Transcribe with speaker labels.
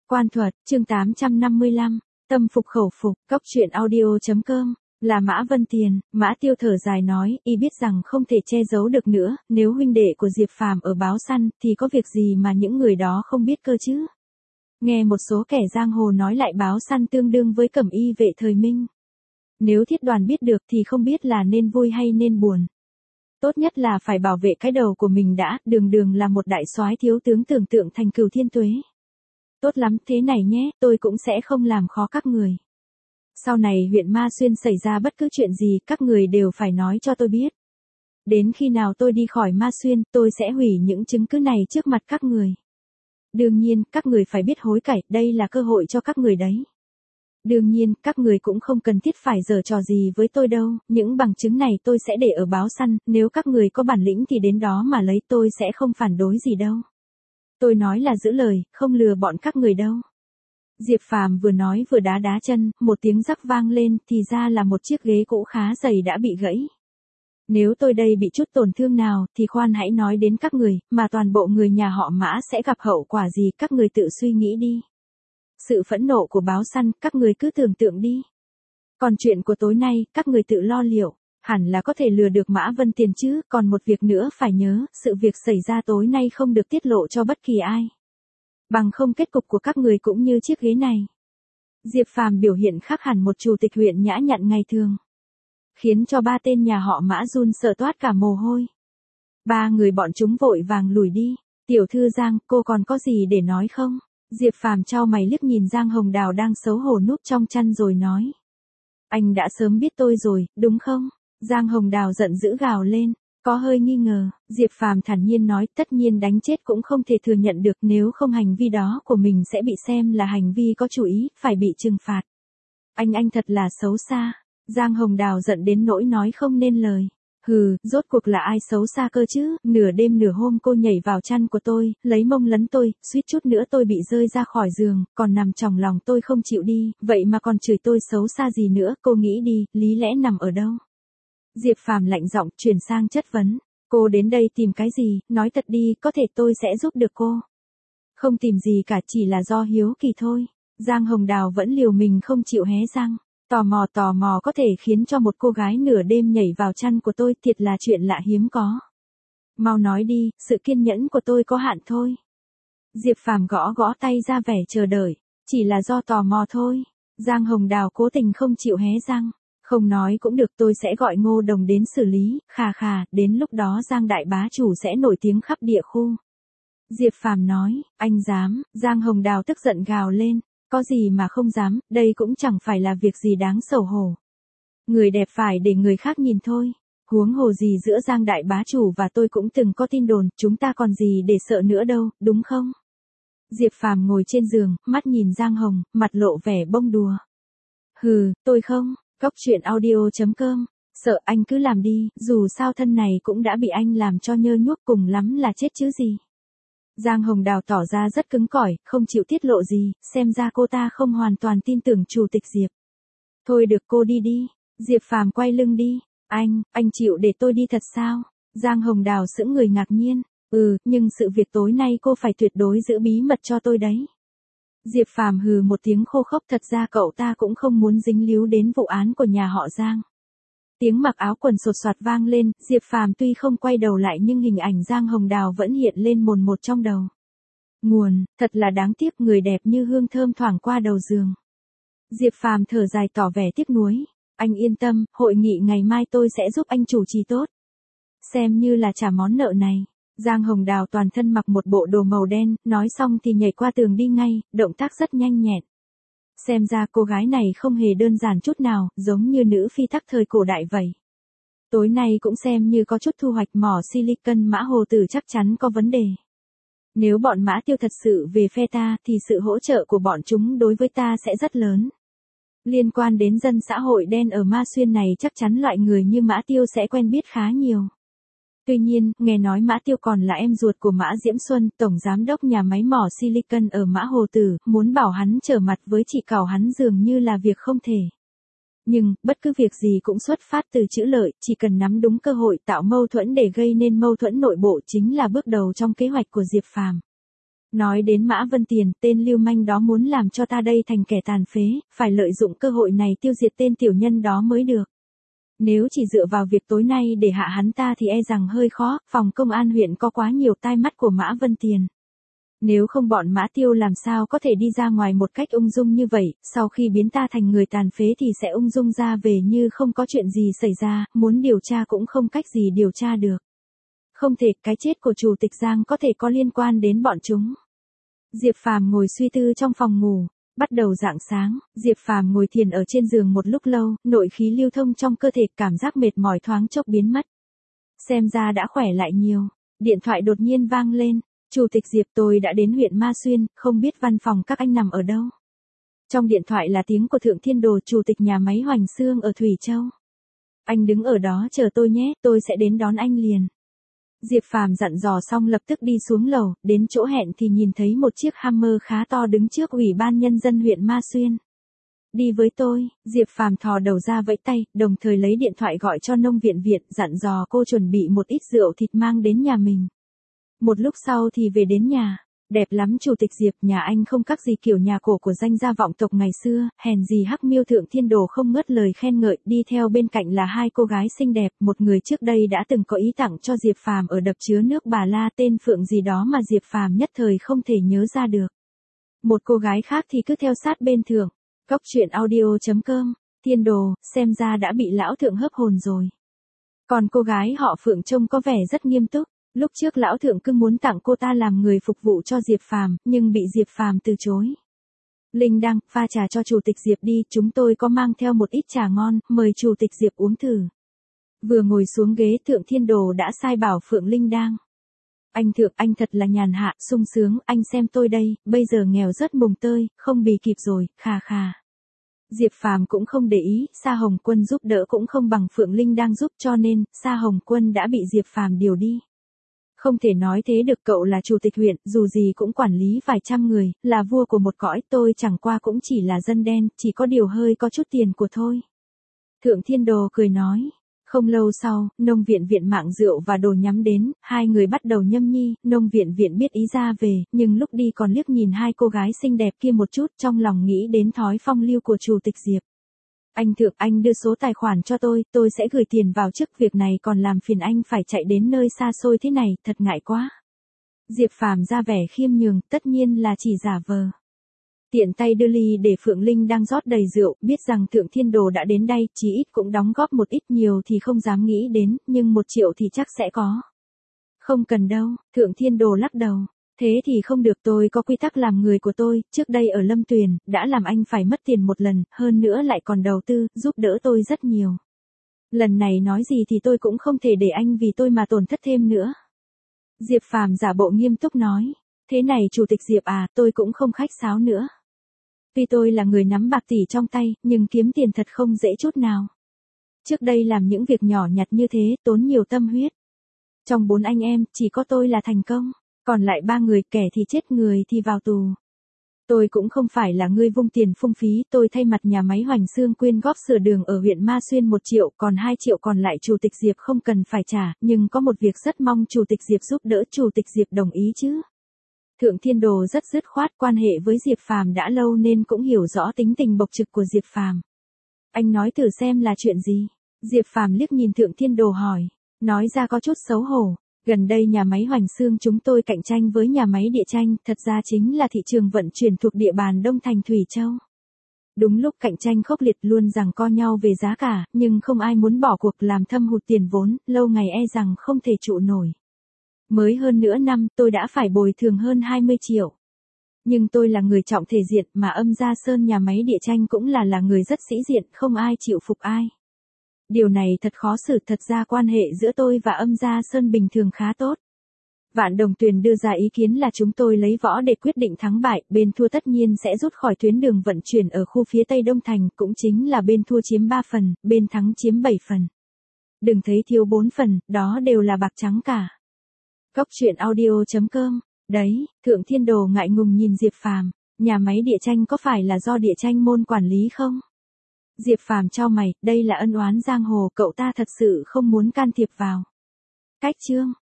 Speaker 1: Quan thuật, chương 855, tâm phục khẩu phục, Cóc truyện audio.com, là Mã Vân Tiền. Mã Tiêu thở dài nói, y biết rằng không thể che giấu được nữa, nếu huynh đệ của Diệp Phàm ở báo săn, thì có việc gì mà những người đó không biết cơ chứ. Nghe một số kẻ giang hồ nói lại báo săn tương đương với cẩm y vệ thời Minh. Nếu Thiết Đoàn biết được thì không biết là nên vui hay nên buồn. Tốt nhất là phải bảo vệ cái đầu của mình đã, đường là một đại soái thiếu tướng tưởng tượng thành Cửu Thiên Tuế. Tốt lắm, thế này nhé, tôi cũng sẽ không làm khó các người. Sau này huyện Ma Xuyên xảy ra bất cứ chuyện gì, các người đều phải nói cho tôi biết. Đến khi nào tôi đi khỏi Ma Xuyên, tôi sẽ hủy những chứng cứ này trước mặt các người. Đương nhiên, các người phải biết hối cải, đây là cơ hội cho các người đấy. Đương nhiên, các người cũng không cần thiết phải giở trò gì với tôi đâu, những bằng chứng này tôi sẽ để ở báo săn, nếu các người có bản lĩnh thì đến đó mà lấy, tôi sẽ không phản đối gì đâu. Tôi nói là giữ lời, không lừa bọn các người đâu. Diệp Phàm vừa nói vừa đá chân, một tiếng rắc vang lên, thì ra là một chiếc ghế cũ khá dày đã bị gãy. Nếu tôi đây bị chút tổn thương nào, thì khoan hãy nói đến các người, mà toàn bộ người nhà họ Mã sẽ gặp hậu quả gì, các người tự suy nghĩ đi. Sự phẫn nộ của báo săn, các người cứ tưởng tượng đi. Còn chuyện của tối nay, các người tự lo liệu, hẳn là có thể lừa được Mã Vân Tiền chứ, còn một việc nữa phải nhớ, sự việc xảy ra tối nay không được tiết lộ cho bất kỳ ai. Bằng không kết cục của các người cũng như chiếc ghế này. Diệp Phàm biểu hiện khác hẳn một chủ tịch huyện nhã nhặn ngày thường, khiến cho ba tên nhà họ Mã run sợ toát cả mồ hôi. Ba người bọn chúng vội vàng lùi đi. Tiểu thư Giang, cô còn có gì để nói không? Diệp Phàm chau mày liếc nhìn Giang Hồng Đào đang xấu hổ núp trong chăn rồi nói. Anh đã sớm biết tôi rồi, đúng không? Giang Hồng Đào giận dữ gào lên, có hơi nghi ngờ. Diệp Phàm thản nhiên nói, tất nhiên đánh chết cũng không thể thừa nhận được, nếu không hành vi đó của mình sẽ bị xem là hành vi có chủ ý, phải bị trừng phạt. Anh thật là xấu xa. Giang Hồng Đào giận đến nỗi nói không nên lời. Hừ, rốt cuộc là ai xấu xa cơ chứ, nửa đêm nửa hôm cô nhảy vào chăn của tôi, lấy mông lấn tôi, suýt chút nữa tôi bị rơi ra khỏi giường, còn nằm trong lòng tôi không chịu đi, vậy mà còn chửi tôi xấu xa gì nữa, cô nghĩ đi, lý lẽ nằm ở đâu? Diệp Phàm lạnh giọng chuyển sang chất vấn, cô đến đây tìm cái gì, nói thật đi, có thể tôi sẽ giúp được cô. Không tìm gì cả, chỉ là do hiếu kỳ thôi. Giang Hồng Đào vẫn liều mình không chịu hé răng. Tò mò có thể khiến cho một cô gái nửa đêm nhảy vào chăn của tôi, thiệt là chuyện lạ hiếm có. Mau nói đi, sự kiên nhẫn của tôi có hạn thôi. Diệp Phàm gõ tay ra vẻ chờ đợi, chỉ là do tò mò thôi. Giang Hồng Đào cố tình không chịu hé răng. Không nói cũng được, tôi sẽ gọi Ngô Đồng đến xử lý, khà, đến lúc đó Giang đại bá chủ sẽ nổi tiếng khắp địa khu. Diệp Phàm nói, anh dám? Giang Hồng Đào tức giận gào lên. Có gì mà không dám, đây cũng chẳng phải là việc gì đáng xấu hổ. Người đẹp phải để người khác nhìn thôi. Huống hồ gì giữa Giang đại bá chủ và tôi cũng từng có tin đồn, chúng ta còn gì để sợ nữa đâu, đúng không? Diệp Phàm ngồi trên giường, mắt nhìn Giang Hồng, mặt lộ vẻ bông đùa. Hừ, tôi không, Cóc truyện audio.com, sợ anh cứ làm đi, dù sao thân này cũng đã bị anh làm cho nhơ nhuốc, cùng lắm là chết chứ gì. Giang Hồng Đào tỏ ra rất cứng cỏi, không chịu tiết lộ gì, xem ra cô ta không hoàn toàn tin tưởng chủ tịch Diệp. Thôi được, cô đi đi. Diệp Phàm quay lưng đi. Anh chịu để tôi đi thật sao? Giang Hồng Đào sững người ngạc nhiên. Nhưng sự việc tối nay cô phải tuyệt đối giữ bí mật cho tôi đấy. Diệp Phàm hừ một tiếng khô khốc, thật ra cậu ta cũng không muốn dính líu đến vụ án của nhà họ Giang. Tiếng mặc áo quần sột soạt vang lên, Diệp Phàm tuy không quay đầu lại nhưng hình ảnh Giang Hồng Đào vẫn hiện lên mồn một trong đầu. Nguồn, thật là đáng tiếc, người đẹp như hương thơm thoảng qua đầu giường. Diệp Phàm thở dài tỏ vẻ tiếc nuối. Anh yên tâm, hội nghị ngày mai tôi sẽ giúp anh chủ trì tốt. Xem như là trả món nợ này. Giang Hồng Đào toàn thân mặc một bộ đồ màu đen, nói xong thì nhảy qua tường đi ngay, động tác rất nhanh nhẹn. Xem ra cô gái này không hề đơn giản chút nào, giống như nữ phi tắc thời cổ đại vậy. Tối nay cũng xem như có chút thu hoạch, mỏ silicon Mã Hồ Tử chắc chắn có vấn đề. Nếu bọn Mã Tiêu thật sự về phe ta thì sự hỗ trợ của bọn chúng đối với ta sẽ rất lớn. Liên quan đến dân xã hội đen ở Ma Xuyên này chắc chắn loại người như Mã Tiêu sẽ quen biết khá nhiều. Tuy nhiên, nghe nói Mã Tiêu còn là em ruột của Mã Diễm Xuân, tổng giám đốc nhà máy mỏ silicon ở Mã Hồ Tử, muốn bảo hắn trở mặt với chị Cảo hắn dường như là việc không thể. Nhưng, bất cứ việc gì cũng xuất phát từ chữ lợi, chỉ cần nắm đúng cơ hội tạo mâu thuẫn để gây nên mâu thuẫn nội bộ chính là bước đầu trong kế hoạch của Diệp Phàm. Nói đến Mã Vân Tiền, tên lưu manh đó muốn làm cho ta đây thành kẻ tàn phế, phải lợi dụng cơ hội này tiêu diệt tên tiểu nhân đó mới được. Nếu chỉ dựa vào việc tối nay để hạ hắn ta thì e rằng hơi khó, phòng công an huyện có quá nhiều tai mắt của Mã Vân Tiền. Nếu không bọn Mã Tiêu làm sao có thể đi ra ngoài một cách ung dung như vậy, sau khi biến ta thành người tàn phế thì sẽ ung dung ra về như không có chuyện gì xảy ra, muốn điều tra cũng không cách gì điều tra được. Không thể, cái chết của Chủ tịch Giang có thể có liên quan đến bọn chúng. Diệp Phàm ngồi suy tư trong phòng ngủ. Bắt đầu rạng sáng, Diệp Phàm ngồi thiền ở trên giường một lúc lâu, nội khí lưu thông trong cơ thể, cảm giác mệt mỏi thoáng chốc biến mất. Xem ra đã khỏe lại nhiều. Điện thoại đột nhiên vang lên. Chủ tịch Diệp, tôi đã đến huyện Ma Xuyên, không biết văn phòng các anh nằm ở đâu. Trong điện thoại là tiếng của Thượng Thiên Đồ, chủ tịch nhà máy Hoành Xương ở Thủy Châu. Anh đứng ở đó chờ tôi nhé, tôi sẽ đến đón anh liền. Diệp Phàm dặn dò xong lập tức đi xuống lầu, đến chỗ hẹn thì nhìn thấy một chiếc Hammer khá to đứng trước Ủy ban Nhân dân huyện Ma Xuyên. Đi với tôi, Diệp Phàm thò đầu ra vẫy tay, đồng thời lấy điện thoại gọi cho Nông Viện Viện, dặn dò cô chuẩn bị một ít rượu thịt mang đến nhà mình. Một lúc sau thì về đến nhà. Đẹp lắm Chủ tịch Diệp, nhà anh không khác gì kiểu nhà cổ của danh gia vọng tộc ngày xưa, hèn gì Hắc Miêu Thượng Thiên Đồ không ngớt lời khen ngợi, đi theo bên cạnh là hai cô gái xinh đẹp, một người trước đây đã từng có ý tặng cho Diệp Phàm ở đập chứa nước Bà La tên Phượng gì đó mà Diệp Phàm nhất thời không thể nhớ ra được. Một cô gái khác thì cứ theo sát bên Thượng. Cóc truyện audio.com, Thiên Đồ, xem ra đã bị lão Thượng hớp hồn rồi. Còn cô gái họ Phượng trông có vẻ rất nghiêm túc. Lúc trước lão Thượng cứ muốn tặng cô ta làm người phục vụ cho Diệp Phàm, nhưng bị Diệp Phàm từ chối. Linh đăng, pha trà cho Chủ tịch Diệp đi, chúng tôi có mang theo một ít trà ngon, mời Chủ tịch Diệp uống thử. Vừa ngồi xuống ghế, Thượng Thiên Đồ đã sai bảo Phượng Linh Đăng. Anh Thượng, anh thật là nhàn hạ, sung sướng, anh xem tôi đây, bây giờ nghèo rất mùng tơi, không bì kịp rồi, khà khà. Diệp Phàm cũng không để ý, Sa Hồng Quân giúp đỡ cũng không bằng Phượng Linh Đăng giúp, cho nên Sa Hồng Quân đã bị Diệp Phàm điều đi. Không thể nói thế được, cậu là chủ tịch huyện, dù gì cũng quản lý vài trăm người, là vua của một cõi, tôi chẳng qua cũng chỉ là dân đen, chỉ có điều hơi có chút tiền của thôi. Thượng Thiên Đồ cười nói. Không lâu sau, Nông Viện Viện mạng rượu và đồ nhắm đến, hai người bắt đầu nhâm nhi, Nông Viện Viện biết ý ra về, nhưng lúc đi còn liếc nhìn hai cô gái xinh đẹp kia một chút, trong lòng nghĩ đến thói phong lưu của Chủ tịch Diệp. Anh Thượng, anh đưa số tài khoản cho tôi sẽ gửi tiền vào, trước việc này còn làm phiền anh phải chạy đến nơi xa xôi thế này, thật ngại quá. Diệp Phàm ra vẻ khiêm nhường, tất nhiên là chỉ giả vờ. Tiện tay đưa ly để Phượng Linh đang rót đầy rượu, biết rằng Thượng Thiên Đồ đã đến đây, chí ít cũng đóng góp một ít, nhiều thì không dám nghĩ đến, nhưng 1 triệu thì chắc sẽ có. Không cần đâu, Thượng Thiên Đồ lắc đầu. Thế thì không được, tôi có quy tắc làm người của tôi, trước đây ở Lâm Tuyền, đã làm anh phải mất tiền một lần, hơn nữa lại còn đầu tư, giúp đỡ tôi rất nhiều. Lần này nói gì thì tôi cũng không thể để anh vì tôi mà tổn thất thêm nữa. Diệp Phàm giả bộ nghiêm túc nói. Thế này Chủ tịch Diệp à, tôi cũng không khách sáo nữa. Tuy tôi là người nắm bạc tỷ trong tay, nhưng kiếm tiền thật không dễ chút nào. Trước đây làm những việc nhỏ nhặt như thế, tốn nhiều tâm huyết. Trong 4 anh em, chỉ có tôi là thành công. Còn lại 3 người, kẻ thì chết, người thì vào tù. Tôi cũng không phải là người vung tiền phung phí, tôi thay mặt nhà máy Hoành Xương quyên góp sửa đường ở huyện Ma Xuyên 1 triệu, còn 2 triệu còn lại Chủ tịch Diệp không cần phải trả, nhưng có một việc rất mong Chủ tịch Diệp giúp đỡ, Chủ tịch Diệp đồng ý chứ? Thượng Thiên Đồ rất dứt khoát, quan hệ với Diệp Phàm đã lâu nên cũng hiểu rõ tính tình bộc trực của Diệp Phàm. Anh nói thử xem là chuyện gì? Diệp Phàm liếc nhìn Thượng Thiên Đồ hỏi, nói ra có chút xấu hổ. Gần đây nhà máy Hoành Xương chúng tôi cạnh tranh với nhà máy Địa Chanh, thật ra chính là thị trường vận chuyển thuộc địa bàn Đông Thành Thủy Châu. Đúng lúc cạnh tranh khốc liệt, luôn giằng co nhau về giá cả, nhưng không ai muốn bỏ cuộc, làm thâm hụt tiền vốn, lâu ngày e rằng không thể trụ nổi. Mới hơn nửa năm, tôi đã phải bồi thường hơn 20 triệu. Nhưng tôi là người trọng thể diện, mà Âm Gia Sơn nhà máy Địa Chanh cũng là người rất sĩ diện, không ai chịu phục ai. Điều này thật khó xử, thật ra quan hệ giữa tôi và Âm Gia Sơn bình thường khá tốt. Vạn Đồng Tuyền đưa ra ý kiến là chúng tôi lấy võ để quyết định thắng bại, bên thua tất nhiên sẽ rút khỏi tuyến đường vận chuyển ở khu phía Tây Đông Thành, cũng chính là bên thua chiếm 3 phần, bên thắng chiếm 7 phần. Đừng thấy thiếu 4 phần, đó đều là bạc trắng cả. Cóc truyện audio.com, đấy, Thượng Thiên Đồ ngại ngùng nhìn Diệp Phàm, nhà máy Địa Chanh có phải là do Địa Chanh môn quản lý không? Diệp Phàm chau mày, đây là ân oán giang hồ, cậu ta thật sự không muốn can thiệp vào. Cách chương